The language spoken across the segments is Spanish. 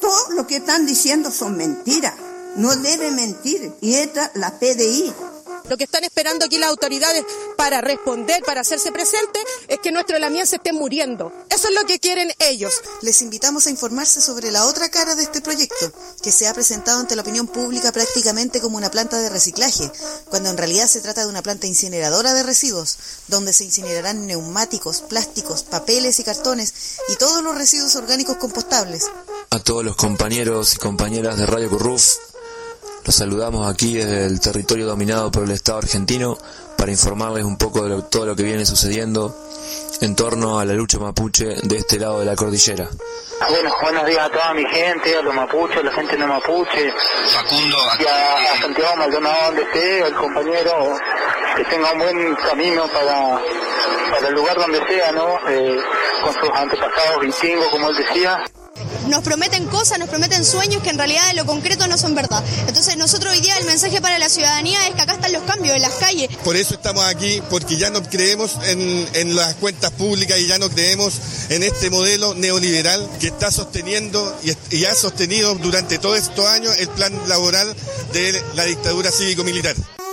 Todo lo que están diciendo son mentiras. No debe mentir. Y esta, la PDI. Lo que están esperando aquí las autoridades para responder, para hacerse presentes, es que nuestros lamienses estén muriendo. Eso es lo que quieren ellos. Les invitamos a informarse sobre la otra cara de este proyecto, que se ha presentado ante la opinión pública prácticamente como una planta de reciclaje, cuando en realidad se trata de una planta incineradora de residuos, donde se incinerarán neumáticos, plásticos, papeles y cartones, y todos los residuos orgánicos compostables. A todos los compañeros y compañeras de Radio Curruf, los saludamos aquí desde el territorio dominado por el Estado argentino para informarles un poco de todo lo que viene sucediendo en torno a la lucha mapuche de este lado de la cordillera. Bueno, buenos días a toda mi gente, a los mapuches, a la gente no mapuche, Facundo, y a Santiago Maldonado, donde esté, al compañero, que tenga un buen camino para el lugar donde sea, ¿no? Con sus antepasados vikingos, como él decía. Nos prometen cosas, nos prometen sueños que en realidad en lo concreto no son verdad. Entonces nosotros hoy día el mensaje para la ciudadanía es que acá están los cambios en las calles. Por eso estamos aquí, porque ya no creemos en las cuentas públicas y ya no creemos en este modelo neoliberal que está sosteniendo y ha sostenido durante todos estos años el plan laboral de la dictadura cívico-militar.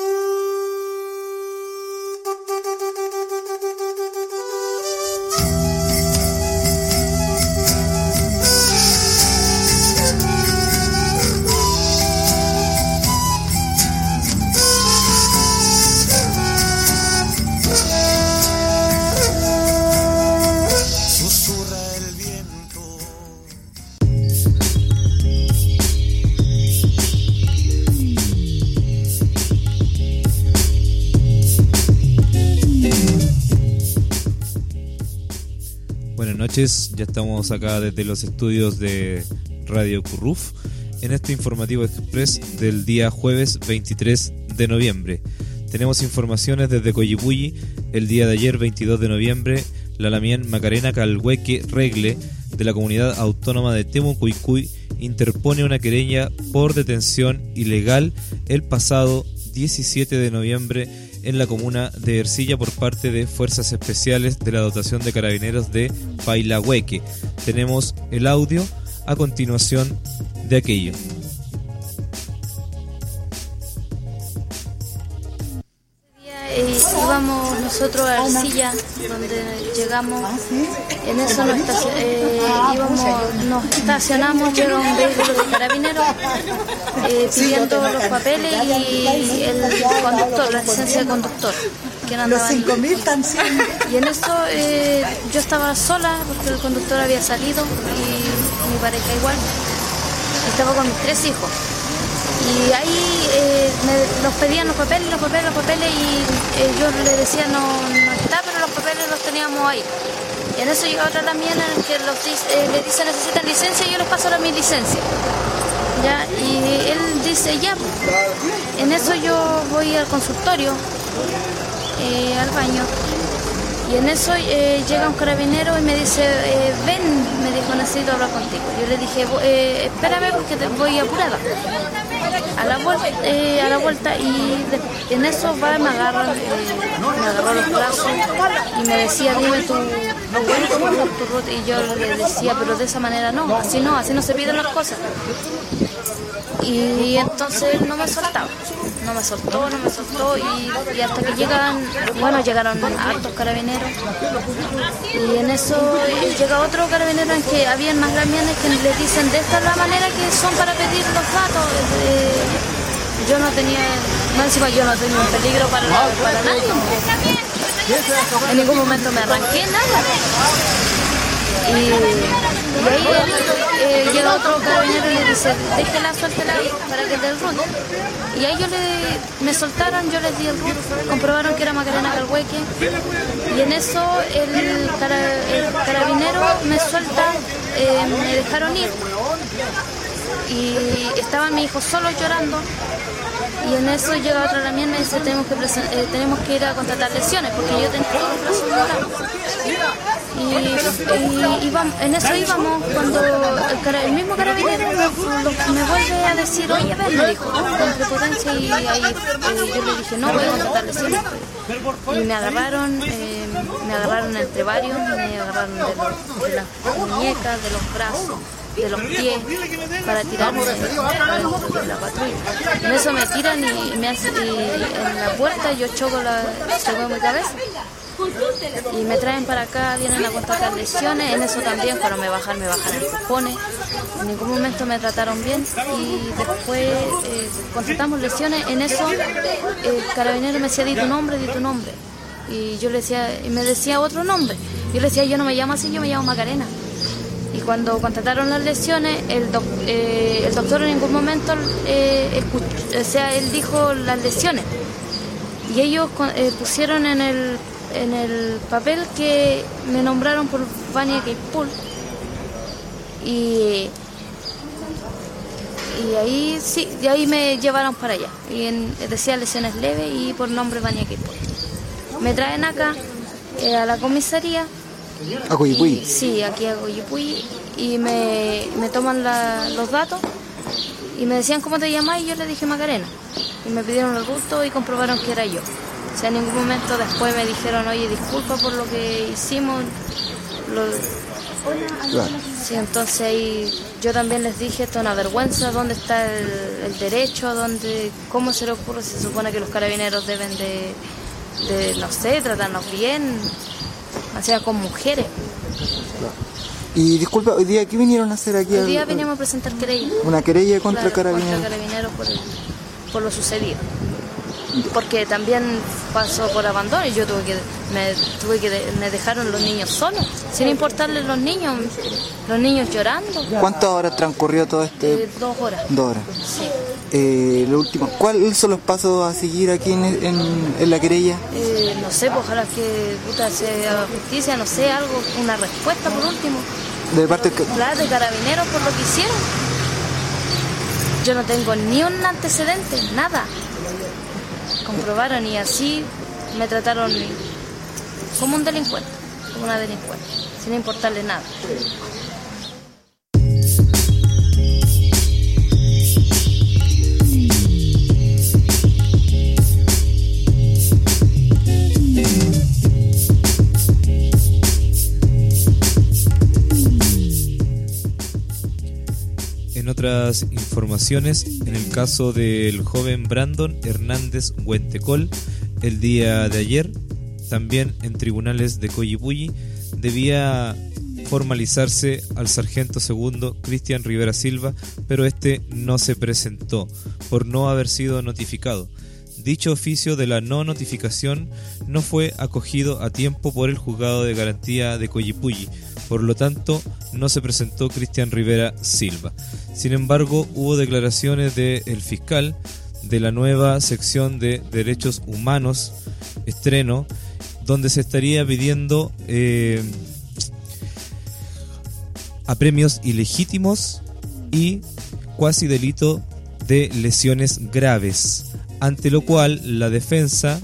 Ya estamos acá desde los estudios de Radio Curruf en este informativo express del día jueves 23 de noviembre. Tenemos informaciones desde Coyipulli. El día de ayer, 22 de noviembre, la Lamien Macarena Calhueque Regle de la comunidad autónoma de Temucuicui interpone una querella por detención ilegal el pasado 17 de noviembre en la comuna de Ercilla por parte de Fuerzas Especiales de la Dotación de Carabineros de Pailahueque. Tenemos el audio a continuación de aquello. Íbamos nosotros a Ercilla, donde llegamos, en eso nos estacionamos, llega un vehículo de carabineros pidiendo los papeles y el conductor, la licencia de conductor. Los 5.000 están siendo. Y en eso yo estaba sola porque el conductor había salido y mi pareja igual. Estaba con mis 3 hijos. Y ahí nos pedían los papeles y yo le decía no está, pero los papeles los teníamos ahí. Y en eso llega otra también en el que le dice necesitan licencia y yo les paso mi licencia. Ya, y él dice ya. En eso yo voy al consultorio, al baño. Y en eso llega un carabinero y me dice, ven, me dijo, necesito hablar contigo. Yo le dije, espérame porque voy apurada. A la vuelta y en eso me agarró los brazos y me decía, dime tu ruta. Y yo le decía, pero de esa manera no, así no se piden las cosas. Y entonces él no me soltaba. No me soltó y hasta que llegaron hartos carabineros y en eso llega otro carabinero en que habían más lamienes que le dicen de esta es la manera que son para pedir los datos. Yo no tenía un peligro para nadie. En ningún momento me arranqué nada. Y ahí llega otro carabinero y le dice, suéltela para que te el RUT. Y ahí me soltaron, yo les di el RUT, comprobaron que era Macarena Calhueque. Y en eso el carabinero me suelta, me dejaron ir. Y estaban mis hijos solos llorando. Y en eso llega otra lamien y me dice, tenemos que ir a contratar lesiones, porque yo tengo todos los brazos morados. Y en eso íbamos cuando el mismo carabinero me vuelve a decir, oye, ven, me dijo, con prepotencia, y ahí yo le dije, no, voy a contratar lesiones. Y me agarraron entre varios, me agarraron de las muñecas, de los brazos, de los pies para tirarme adentro de la patrulla. En eso me tiran y me hacen en la puerta yo choco mi cabeza. Y me traen para acá, vienen a constatar lesiones. En eso también, cuando me bajan empujones. En ningún momento me trataron bien. Y después constatamos lesiones. En eso el carabinero me decía, di tu nombre. Y yo le decía, y me decía otro nombre. Yo le decía, yo no me llamo así, yo me llamo Macarena. Y cuando constataron las lesiones, el doctor en ningún momento él dijo las lesiones. Y ellos pusieron en el papel que me nombraron por Vania Keipul. Y ahí me llevaron para allá. Y decía lesiones leves y por nombre Vania Keipul. Me traen acá a la comisaría. ¿A Coyipulli? Sí, aquí a Coyipulli. Y me toman los datos y me decían cómo te llamás y yo le dije Macarena. Y me pidieron el gusto y comprobaron que era yo. O sea, en ningún momento después me dijeron, oye, disculpa por lo que hicimos. Claro. Sí, entonces ahí yo también les dije, esto es una vergüenza, ¿dónde está el derecho? ¿Cómo se le ocurre? Se supone que los carabineros deben de no sé, tratarnos bien, o sea, con mujeres. Y disculpa, hoy día, ¿qué vinieron a hacer aquí? Hoy día veníamos a presentar querella. ¿Una querella contra carabineros? Contra carabineros por lo sucedido. Porque también pasó por abandono y yo me dejaron los niños solos, sin importarles los niños llorando. ¿Cuántas horas transcurrió todo este? 2 horas. 2 horas. Sí. Lo último, ¿cuáles son los pasos a seguir aquí en la querella? No sé, pues ojalá que se haga justicia, no sé, algo, una respuesta por último. De parte de carabineros por lo que hicieron. Yo no tengo ni un antecedente, nada. Comprobaron y así me trataron como un delincuente, como una delincuente, sin importarle nada. En otras informaciones, en el caso del joven Brandon Hernández Huentecol, el día de ayer, también en tribunales de Coyipulli, debía formalizarse al sargento segundo Cristian Rivera Silva, pero este no se presentó por no haber sido notificado. Dicho oficio de la no notificación no fue acogido a tiempo por el juzgado de garantía de Coyipulli, por lo tanto no se presentó Cristian Rivera Silva. Sin embargo, hubo declaraciones del fiscal de la nueva sección de Derechos Humanos, estreno, donde se estaría pidiendo apremios ilegítimos y cuasi delito de lesiones graves, ante lo cual la defensa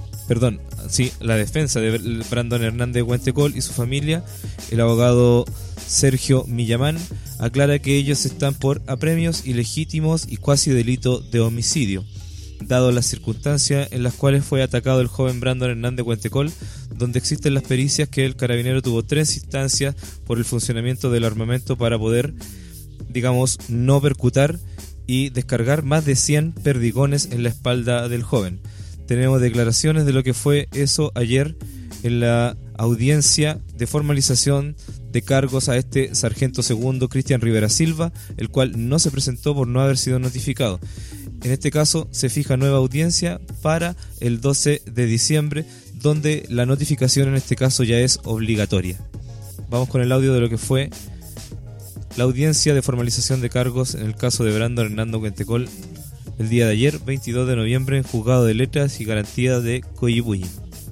de Brandon Hernández Huentecol y su familia, el abogado Sergio Millamán, aclara que ellos están por apremios ilegítimos y cuasi delito de homicidio, dado las circunstancias en las cuales fue atacado el joven Brandon Hernández Huentecol, donde existen las pericias que el carabinero tuvo 3 instancias por el funcionamiento del armamento para poder, no percutar y descargar más de 100 perdigones en la espalda del joven. Tenemos declaraciones de lo que fue eso ayer en la audiencia de formalización de cargos a este sargento segundo Cristian Rivera Silva, el cual no se presentó por no haber sido notificado. En este caso se fija nueva audiencia para el 12 de diciembre, donde la notificación en este caso ya es obligatoria. Vamos con el audio de lo que fue la audiencia de formalización de cargos en el caso de Brandon Hernández Huentecol el día de ayer, 22 de noviembre, en Juzgado de Letras y Garantía de Coyipulli.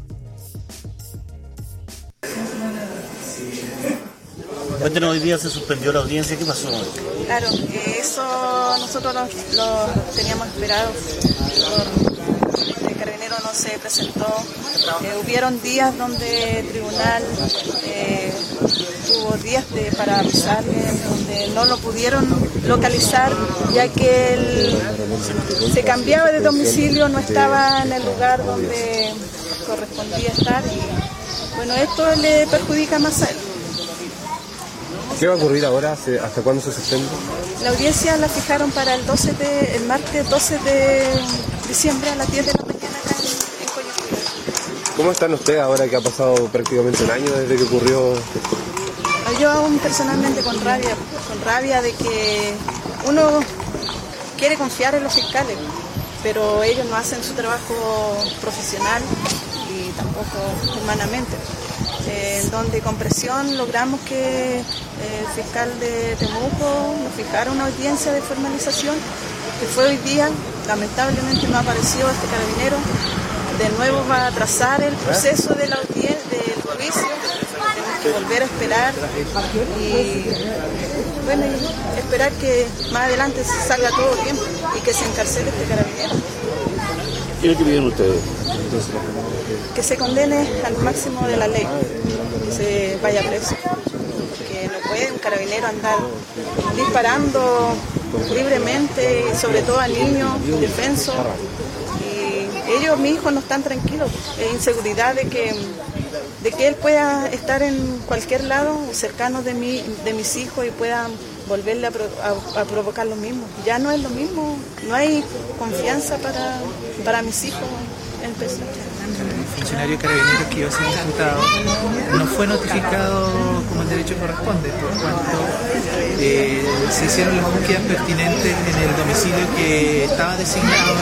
Cuéntenos, hoy día se suspendió la audiencia, ¿qué pasó? Claro, eso nosotros lo teníamos esperado. El carabinero no se presentó. Hubieron días donde el tribunal tuvo días para avisarle, donde no lo pudieron localizar, ya que él se cambiaba de domicilio, no estaba en el lugar donde correspondía estar. Y bueno, esto le perjudica más a él. ¿Qué va a ocurrir ahora? ¿Hasta cuándo se suspende? La audiencia la fijaron para el martes 12 de diciembre a las 10 de la mañana acá en Coyhaique. ¿Cómo están ustedes ahora que ha pasado prácticamente un año desde que ocurrió? Yo aún personalmente con rabia de que uno quiere confiar en los fiscales, pero ellos no hacen su trabajo profesional y tampoco humanamente. Donde con presión logramos que el fiscal de Temuco nos fijara una audiencia de formalización, que fue hoy día. Lamentablemente no apareció este carabinero. De nuevo va a atrasar el proceso de la audiencia, del juicio. Tenemos que volver a esperar y bueno, esperar que más adelante salga todo bien y que se encarcele este carabinero. ¿Qué es lo que piden ustedes? Que se condene al máximo de la ley, que se vaya preso, que no puede un carabinero andar disparando libremente, y sobre todo a niños indefensos. Y ellos, mis hijos, no están tranquilos, hay inseguridad de que él pueda estar en cualquier lado cercano de mis hijos y puedan volverle a provocar lo mismo. Ya no es lo mismo, no hay confianza para mis hijos en persona. El funcionario carabinero que iba a ser imputado no fue notificado como el derecho corresponde, por cuanto se hicieron las búsquedas pertinentes en el domicilio que estaba designado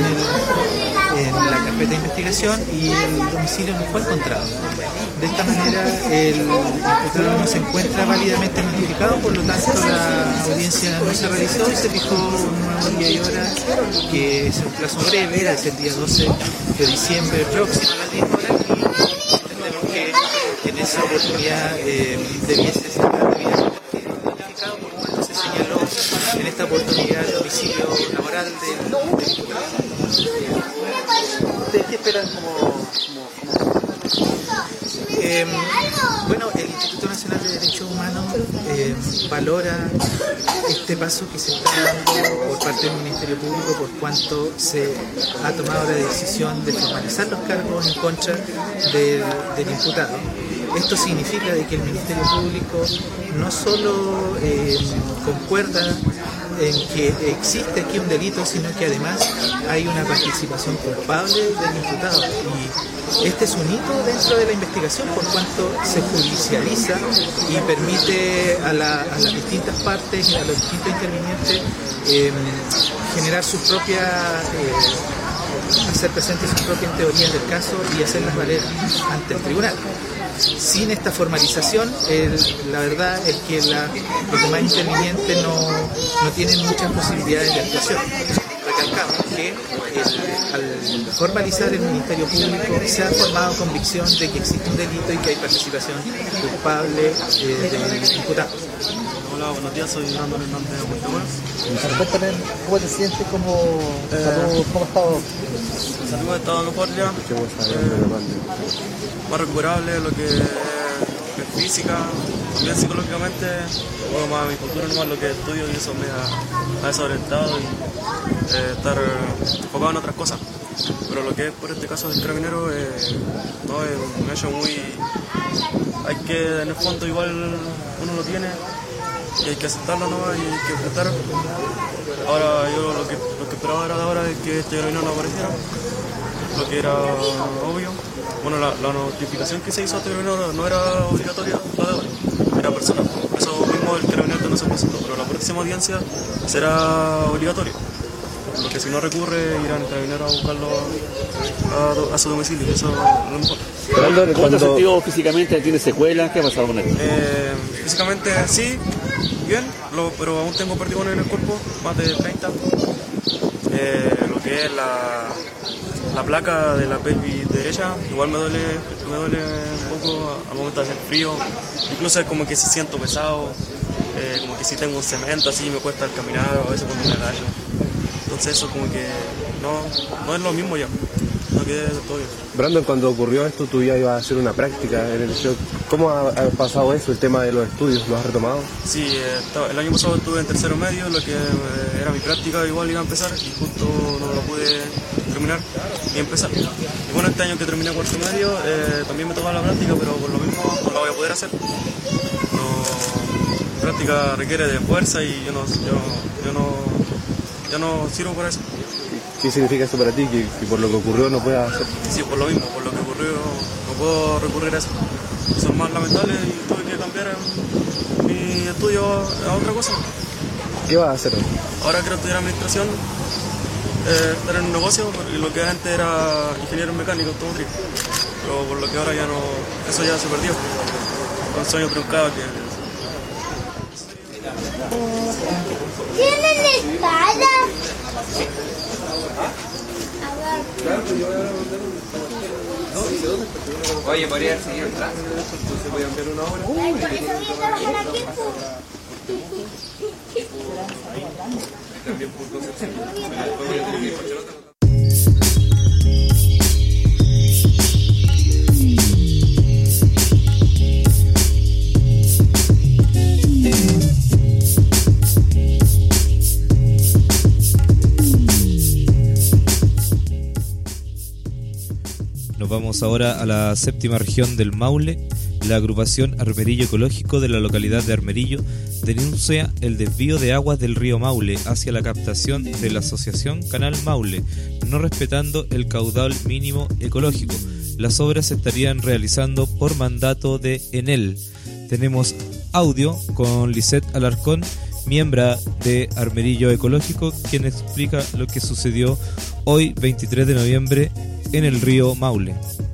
en la carpeta de investigación y el domicilio no fue encontrado. De esta manera el imputado no se encuentra válidamente notificado, por lo tanto la audiencia no se realizó y se fijó un nuevo día y hora, que es un plazo breve, es el día 12 de diciembre próximo a las 10 horas, y entendemos que en esa oportunidad debiese estar debidamente notificado, por cuanto se señaló en esta oportunidad el domicilio laboral del imputado. ¿Ustedes qué esperan como bueno, el Instituto Nacional de Derechos Humanos valora este paso que se está dando por parte del Ministerio Público, por cuanto se ha tomado la decisión de formalizar los cargos en contra del imputado. Esto significa de que el Ministerio Público no solo concuerda en que existe aquí un delito, sino que además hay una participación culpable del imputado. Y este es un hito dentro de la investigación, por cuanto se judicializa y permite a las distintas partes y a los distintos intervinientes generar sus propias, hacer presentes sus propias teorías del caso y hacerlas valer ante el tribunal. Sin esta formalización, la verdad es que los demás intervinientes no tienen muchas posibilidades de actuación. Recalcamos que al formalizar el Ministerio Público se ha formado convicción de que existe un delito y que hay participación culpable del imputado. Hola, buenos días, soy Brandon Hernández de Montebuena. Cuéntame, ¿cómo te sientes? ¿Cómo ha estado? Salud ha estado mejor ya. Más recuperable de lo que es física, también psicológicamente, bueno, más mi futuro, nomás lo que estudio, y eso me ha desorientado y estar enfocado en otras cosas. Pero lo que es por este caso del carabinero, no, es un hecho muy... Hay que, en el fondo, igual uno lo tiene y hay que aceptarlo nomás y hay que enfrentar. Ahora yo lo que esperaba era de ahora es que este carabinero no apareciera, lo que era obvio. Bueno, la notificación que se hizo a este carabinero no era obligatoria, la de ahora, era personal. Eso mismo el carabinero no se presentó, pero la próxima audiencia será obligatoria. Porque si no recurre, irán el carabinero a buscarlo a su domicilio, eso es lo mejor. ¿Cómo te has sentido físicamente? ¿Tienes secuelas? ¿Qué ha pasado con él? Físicamente sí, bien, pero aún tengo partículas en el cuerpo, más de 30. Lo que es la placa de la pelvis derecha, igual me duele un poco al momento de hacer frío, incluso es como que si siento pesado, como que si tengo un cemento así me cuesta el caminar, o a veces cuando me agacho. Entonces eso como que no es lo mismo ya, no quedé todo bien. Brandon, cuando ocurrió esto tú ya ibas a hacer una práctica en el liceo. ¿Cómo ha pasado eso, el tema de los estudios? ¿Lo has retomado? Sí, el año pasado estuve en tercero medio, lo que era mi práctica igual iba a empezar y justo no lo pude terminar y empezar. Y bueno, este año que terminé cuarto medio también me tocaba la práctica, pero por lo mismo no la voy a poder hacer. práctica requiere de fuerza y yo no sirvo para eso. ¿Qué significa eso para ti? Que por lo que ocurrió no puedas hacer. Sí, por lo mismo, por lo que ocurrió no puedo recurrir a eso. Eso es más lamentable y tuve que cambiar mi estudio a otra cosa. ¿Qué vas a hacer? Ahora quiero estudiar administración, estar en un negocio, y lo que antes era ingeniero mecánico automotriz. Pero por lo que ahora ya no, eso ya se perdió. Un sueño truncado que... ¿Tienen espada? Oye, podría seguir el tránsito. Se puede enviar una hora. Por eso voy a trabajar aquí. También por Concepción. Nos vamos ahora a la séptima región del Maule. La agrupación Armerillo Ecológico de la localidad de Armerillo denuncia el desvío de aguas del río Maule hacia la captación de la asociación Canal Maule, no respetando el caudal mínimo ecológico. Las obras se estarían realizando por mandato de Enel. Tenemos audio con Lisette Alarcón, miembro de Armerillo Ecológico, quien explica lo que sucedió hoy 23 de noviembre en el río Maule.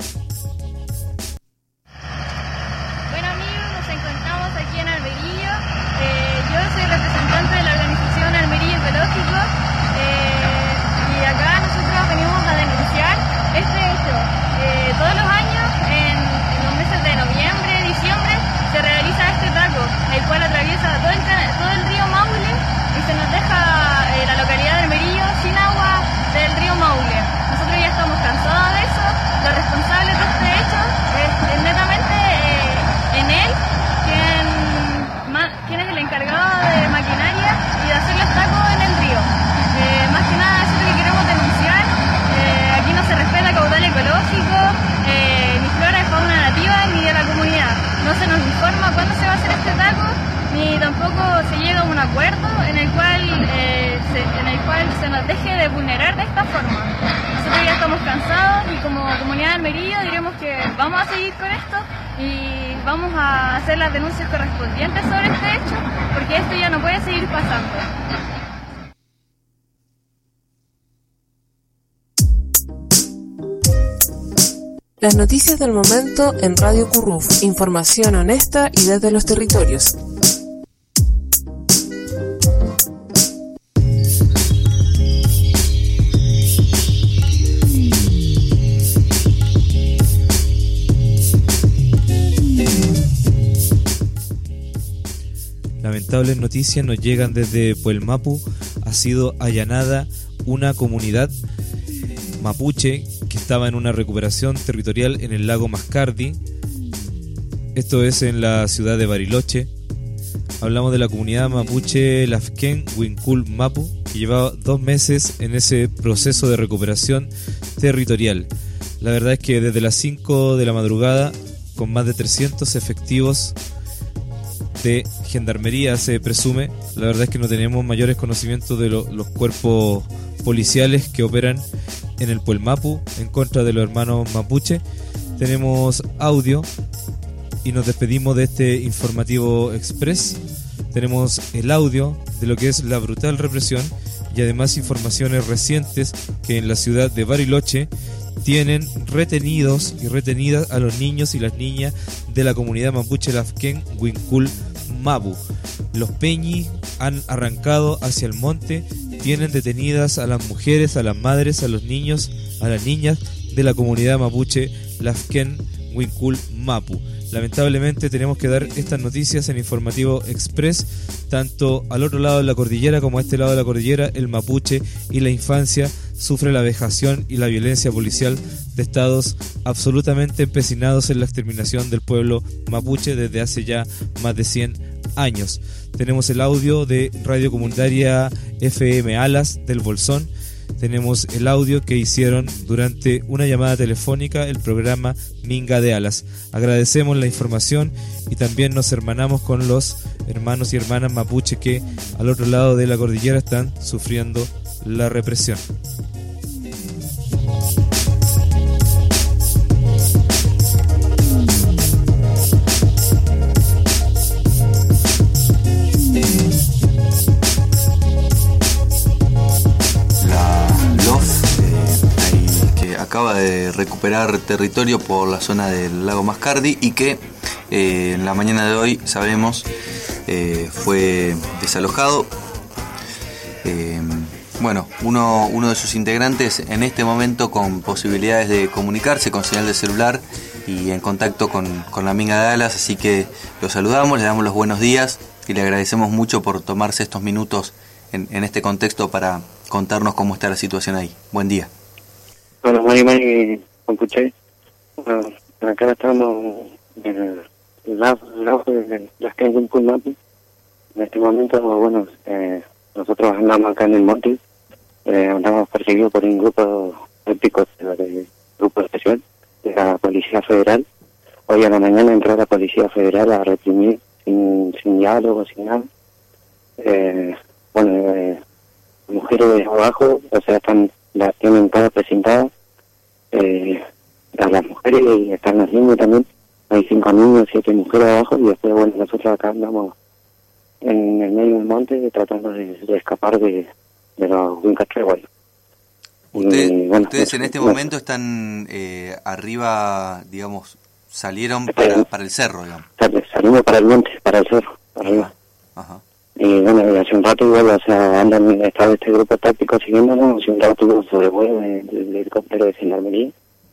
Bueno amigos, nos encontramos aquí en Armerillo. Yo soy representante de la organización Armerillo Ecológico y acá nosotros venimos a denunciar este hecho. Todos los años, en los meses de noviembre, diciembre, se realiza este taco, el cual atraviesa todo el río Maule y se nos deja la localidad de Armerillo sin agua del río Maule. Nosotros ya estamos cansados de eso. Los responsables de este hecho es netamente Enel, quien es el encargado de maquinaria y de hacer los tacos en el río. Más que nada eso es lo que queremos denunciar. Aquí no se respeta caudal ecológico, ni flora y fauna nativa ni de la comunidad. No se nos informa cuándo se va a hacer este taco, ni tampoco se llega a un acuerdo en el cual se nos deje de vulnerar de esta forma. Nosotros ya estamos cansados y como comunidad de Armerillo diremos que vamos a seguir con esto y vamos a hacer las denuncias correspondientes sobre este hecho, porque esto ya no puede seguir pasando. Las noticias del momento en Radio Curruf, información honesta y desde los territorios. Lamentables noticias nos llegan desde Puelmapu. Ha sido allanada una comunidad mapuche que estaba en una recuperación territorial en el lago Mascardi. Esto es en la ciudad de Bariloche. Hablamos de la comunidad mapuche Lafken Wincul Mapu, que llevaba 2 meses en ese proceso de recuperación territorial. La verdad es que desde las 5 de la madrugada, con más de 300 efectivos de gendarmería se presume, la verdad es que no tenemos mayores conocimientos de los cuerpos policiales que operan en el Puelmapu en contra de los hermanos mapuche. Tenemos audio y nos despedimos de este informativo express. Tenemos el audio de lo que es la brutal represión y además informaciones recientes que en la ciudad de Bariloche tienen retenidos y retenidas a los niños y las niñas de la comunidad mapuche Lafken Wincul Mapu. Los peñis han arrancado hacia el monte, tienen detenidas a las mujeres, a las madres, a los niños, a las niñas de la comunidad mapuche Lafken Wincul Mapu. Lamentablemente tenemos que dar estas noticias en Informativo Express, tanto al otro lado de la cordillera como a este lado de la cordillera. El mapuche y la infancia sufre la vejación y la violencia policial de estados absolutamente empecinados en la exterminación del pueblo mapuche desde hace ya más de 100 años. Tenemos el audio de Radio Comunitaria FM Alas del Bolsón. Tenemos el audio que hicieron durante una llamada telefónica el programa Minga de Alas. Agradecemos la información y también nos hermanamos con los hermanos y hermanas mapuche que al otro lado de la cordillera están sufriendo la represión. Acaba de recuperar territorio por la zona del lago Mascardi y que en la mañana de hoy, sabemos, fue desalojado. Bueno, uno de sus integrantes en este momento con posibilidades de comunicarse con señal de celular y en contacto con la Minga de Alas, así que lo saludamos, le damos los buenos días y le agradecemos mucho por tomarse estos minutos en este contexto para contarnos cómo está la situación ahí. Buen día. Bueno, Mari Compuche, acá estamos en el lado de las calles de Pulmapi. En este momento, bueno, nosotros andamos acá en el monte, andamos perseguidos por un grupo épico del grupo especial de la Policía Federal. Hoy a la mañana entró la Policía Federal a reprimir sin diálogo, sin nada. Mujeres de abajo, o sea, las tienen todas presentadas, a las mujeres, y están las niñas también. Hay 5 niños, 7 mujeres abajo, y después, bueno, nosotros acá andamos en el medio del monte tratando de escapar de los Wincatreguay. Ustedes en este momento están arriba, digamos, salieron para el cerro, digamos. Salimos para el monte, para el cerro, para arriba. Ajá. Y bueno, hace un rato igual, o sea, estaba este grupo táctico siguiéndonos. Hace un rato tuvo un sobrevuelo del helicóptero de Gendarmería.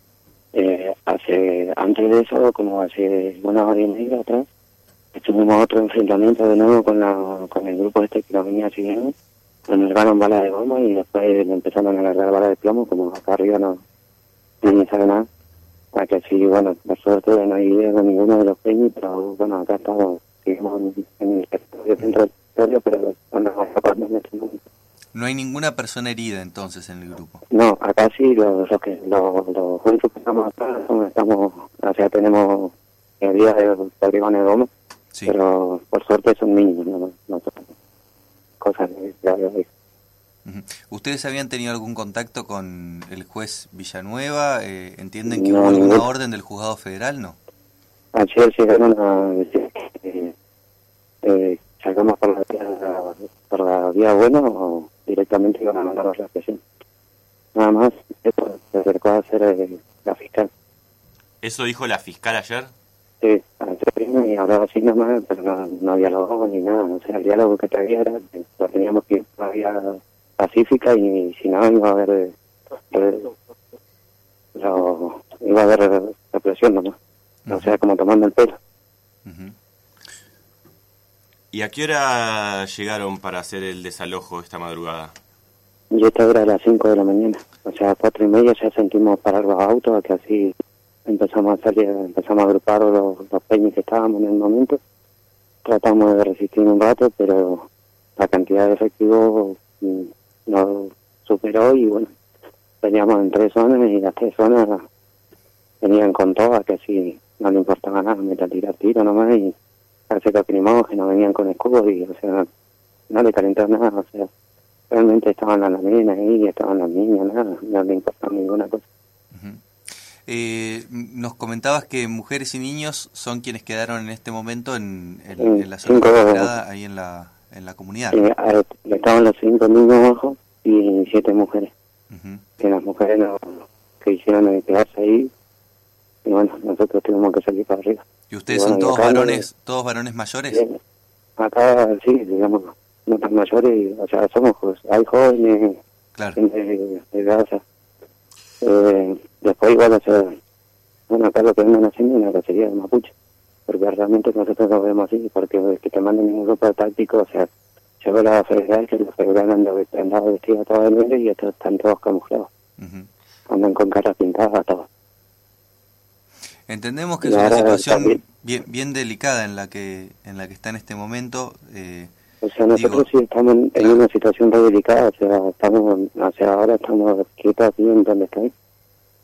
Antes de eso, como hace una hora y media atrás, tuvimos otro enfrentamiento de nuevo con el grupo este que nos venía siguiendo. Nos largaron balas de goma y después empezaron a largar balas de plomo, como acá arriba no sabe nada. Aquí sí, bueno, por suerte no hay idea de ninguno de los peños, pero bueno, acá estamos, seguimos en el territorio centro del territorio, pero andamos escapando en este momento. No hay ninguna persona herida entonces en el grupo. No, acá sí, los únicos que estamos acá o sea, tenemos heridas de poligones de goma, sí. Pero por suerte son niños, no son cosas graves. ¿Ustedes habían tenido algún contacto con el juez Villanueva? ¿Entienden que hubo alguna orden del juzgado federal? ¿No? Ayer llegaron a decir que salgamos por la vía buena o directamente iban a mandar a la presión. Nada más, eso se acercó a hacer la fiscal. ¿Eso dijo la fiscal ayer? Sí, ayer y hablaba así nomás, pero no dialogó ni nada. O sea, el diálogo que traía era que lo teníamos que ir por la vía pacífica y si no iba a haber represión nomás. O sea, como tomando el pelo. ¿Y a qué hora llegaron para hacer el desalojo esta madrugada? Y esta hora a las 5 de la mañana. O sea, a 4:30 ya sentimos parar los autos, que así empezamos a agrupar los peñas que estábamos en el momento. Tratamos de resistir un rato, pero la cantidad de efectivos nos superó y bueno, veníamos en 3 zonas y las 3 zonas venían con todas, que así no le importaba nada, tirar tiro nomás y parece que que no venían con escudos y, o sea, no le calentaron nada, o sea, realmente estaban las nenas ahí, estaban las niñas, nada, no le importaba ninguna cosa. Nos comentabas que mujeres y niños son quienes quedaron en este momento en la zona recuperada ahí en la comunidad. Estaban los 5 niños abajo y 7 mujeres. Que las mujeres que hicieron quedarse ahí y bueno, nosotros tuvimos que salir para arriba. ¿Y ustedes son todos varones mayores? Acá sí, digamos, no tan mayores, o sea, hay jóvenes, claro, de casa. Después igual, o sea, bueno, acá lo que andan haciendo es una cacería de mapuche, porque realmente nosotros lo vemos así, porque que te manden un grupo táctico, o sea, se ve la federal, que los federales andan vestidos todos de negro y estos están todos camuflados. Andan con caras pintadas todos. Entendemos que es una situación bien delicada en la que está en este momento. O sea, nosotros sí estamos en una situación muy delicada, o sea, ahora estamos quietos aquí en donde estoy.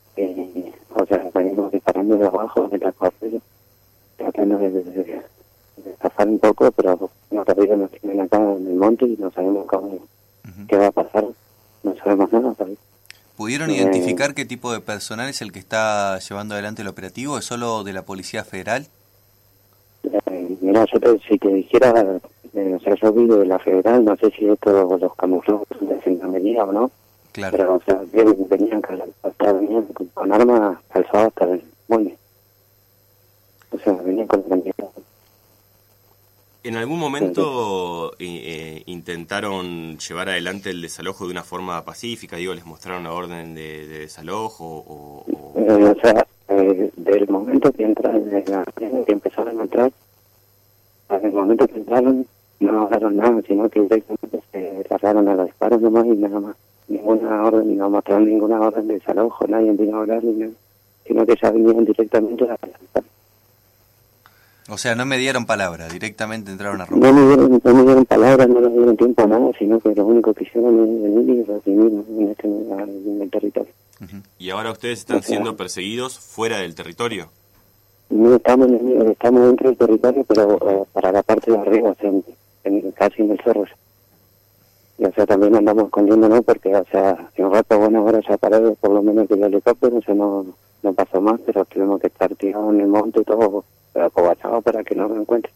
O sea, venimos disparando de abajo, de la cuartilla, tratando zafar un poco, pero todavía nos tienen acá en el monte y no sabemos qué va a pasar, no sabemos nada todavía. ¿Pudieron identificar qué tipo de personal es el que está llevando adelante el operativo? ¿Es solo de la Policía Federal? Mira, si te dijera, o sea, yo vi de la Federal, no sé si esto los camuflados de Gendarmería o no, claro. Pero o sea, venían con armas calzadas hasta el muelle. O sea, venían con la cantidad. ¿En algún momento intentaron llevar adelante el desalojo de una forma pacífica? Digo, ¿les mostraron la orden de desalojo? O sea, del momento que que empezaron a entrar, al momento que entraron, no hablaron nada, sino que directamente se largaron a los disparos nomás y nada más. Ninguna orden, no mostraron ninguna orden de desalojo, nadie vino a hablar, ni nada, sino que ya venían directamente a lanzar. O sea, no me dieron palabra, directamente entraron a romper. No me dieron palabras, no me dieron tiempo a nada, sino que lo único que hicieron es venir y reprimir en el territorio. ¿Y ahora ustedes están siendo perseguidos fuera del territorio? No estamos dentro del territorio, pero para la parte de arriba, o sea, casi en el cerro. Y o sea, también andamos escondiéndonos porque, o sea, en un rato, bueno, ahora ya parado por lo menos que el helicóptero, o sea, no pasó más, pero tenemos que estar tirados en el monte y todo, acobachados para que no nos encuentren.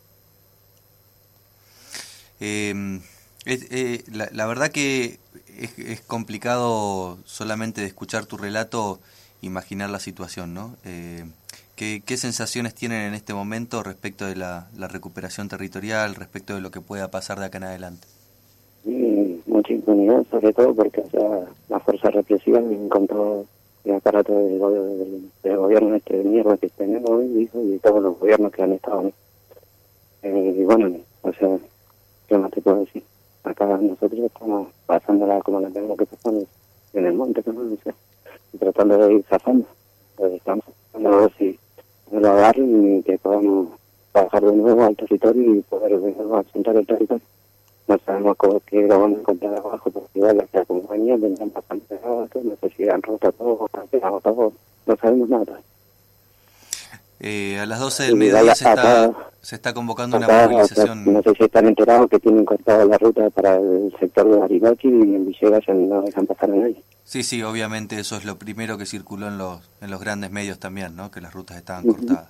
La verdad que es complicado solamente de escuchar tu relato imaginar la situación, ¿no? ¿Qué sensaciones tienen en este momento respecto de la recuperación territorial, respecto de lo que pueda pasar de acá en adelante? Mucha impunidad, sobre todo porque, o sea, la fuerza represiva con todo el aparato del gobierno de mierda que tenemos hoy, y todos los gobiernos que han estado, ¿no? Y bueno, o sea, ¿qué más te puedo decir? Acá nosotros estamos pasándola como la tenemos que pasar en el monte, ¿no? O sea, tratando de ir zafando. Estamos tratando de ver si no lo agarren y que podamos bajar de nuevo al territorio y poder de nuevo asentar el territorio. No sabemos qué lo vamos a encontrar abajo, porque igual las compañías vendrán bastante pegadas, no sé si han roto todo, han pegado todo, no sabemos nada. A las 12 del mediodía se está convocando una movilización. O sea, no sé si están enterados que tienen cortada la ruta para el sector de Bariloche y en Villegas ya no dejan pasar a nadie. Sí, obviamente eso es lo primero que circuló en los grandes medios también, ¿no? Que las rutas estaban cortadas.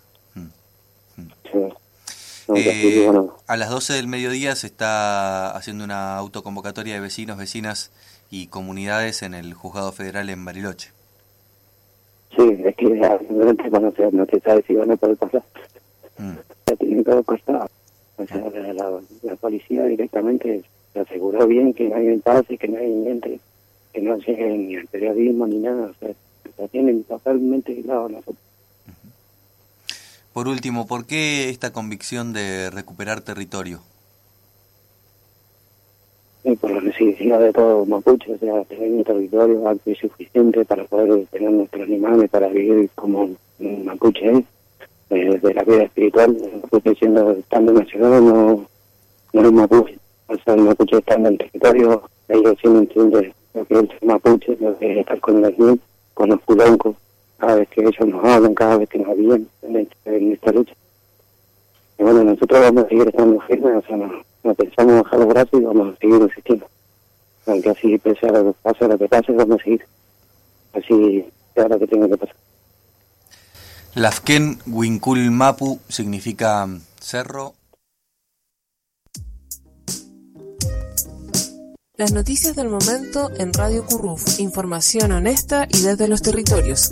Sí. A las 12 del mediodía se está haciendo una autoconvocatoria de vecinos, vecinas y comunidades en el Juzgado Federal en Bariloche. Sí, es que no se sabe si van a poder pasar. Ya tienen todo cortado. O sea, la policía directamente se aseguró bien que nadie pase, que nadie entre, que no llegue ni al periodismo ni nada. O sea, la tienen totalmente aislado nosotros. Por último, ¿por qué esta convicción de recuperar territorio? Por la necesidad de todo mapuche, o sea, tener un territorio amplio y suficiente para poder tener nuestros animales, para vivir como un mapuche de la vida espiritual. El mapuche estando en la ciudad no es mapuche. O sea, el mapuche estando en el territorio, ellos sí no entienden lo que es el mapuche, lo que es estar con la gente, con los culoncos, cada vez que ellos nos hablan, cada vez que nos avían en esta lucha. Y bueno, nosotros vamos a seguir estando firmes, o sea, no pensamos bajar los brazos y vamos a seguir insistiendo. Aunque así, pese a lo que pase, vamos a seguir. Así sea lo que tenga que pasar. Lafken Winkul Mapu significa cerro. Las noticias del momento en Radio Curruf. Información honesta y desde los territorios.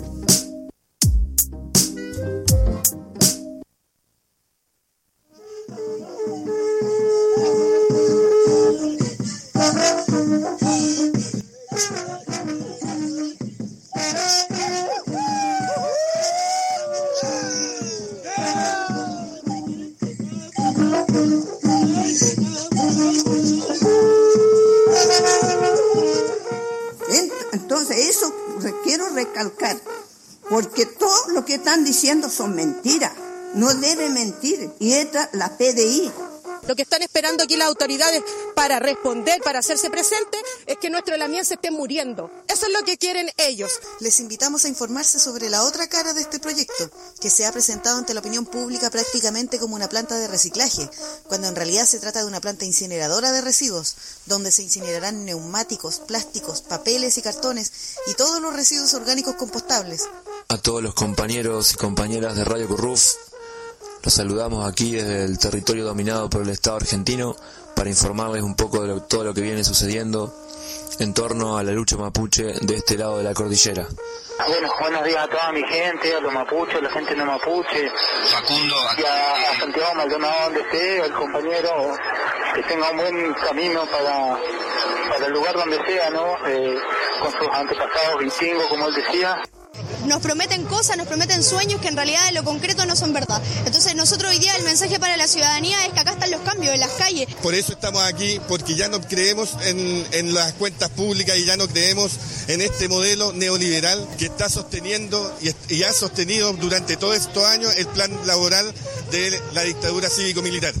Entonces eso quiero recalcar, porque todo lo que están diciendo son mentiras, no deben mentir. Y esta, la PDI, Lo que están esperando aquí las autoridades para responder, para hacerse presentes, es que nuestro Lamien se esté muriendo. Eso es lo que quieren ellos. Les invitamos a informarse sobre la otra cara de este proyecto, que se ha presentado ante la opinión pública prácticamente como una planta de reciclaje, cuando en realidad se trata de una planta incineradora de residuos, donde se incinerarán neumáticos, plásticos, papeles y cartones y todos los residuos orgánicos compostables. A todos los compañeros y compañeras de Radio Curruf, los saludamos aquí desde el territorio dominado por el Estado argentino para informarles un poco de todo lo que viene sucediendo en torno a la lucha mapuche de este lado de la cordillera. Bueno, buenos días a toda mi gente, a los mapuches, a la gente no mapuche, Facundo, y a Santiago Maldonado donde esté, al compañero, que tenga un buen camino para el lugar donde sea, ¿no? Con sus antepasados vikingo, como él decía. Nos prometen cosas, nos prometen sueños que en realidad en lo concreto no son verdad. Entonces nosotros hoy día el mensaje para la ciudadanía es que acá están los cambios en las calles. Por eso estamos aquí, porque ya no creemos en las cuentas públicas y ya no creemos en este modelo neoliberal que está sosteniendo y ha sostenido durante todos estos años el plan laboral de la dictadura cívico-militar.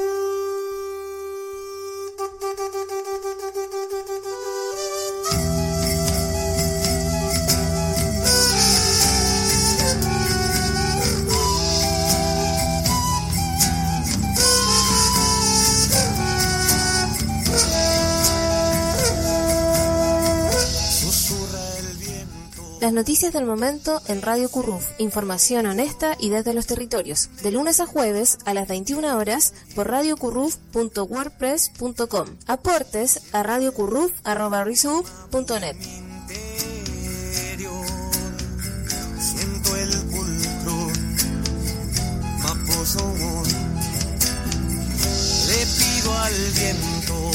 Las noticias del momento en Radio Curruf, información honesta y desde los territorios, de lunes a jueves a las 21 horas por radiocurruf.wordpress.com. Aportes a radiocurruf@risub.net. Siento el pulcro, maposo, le pido al viento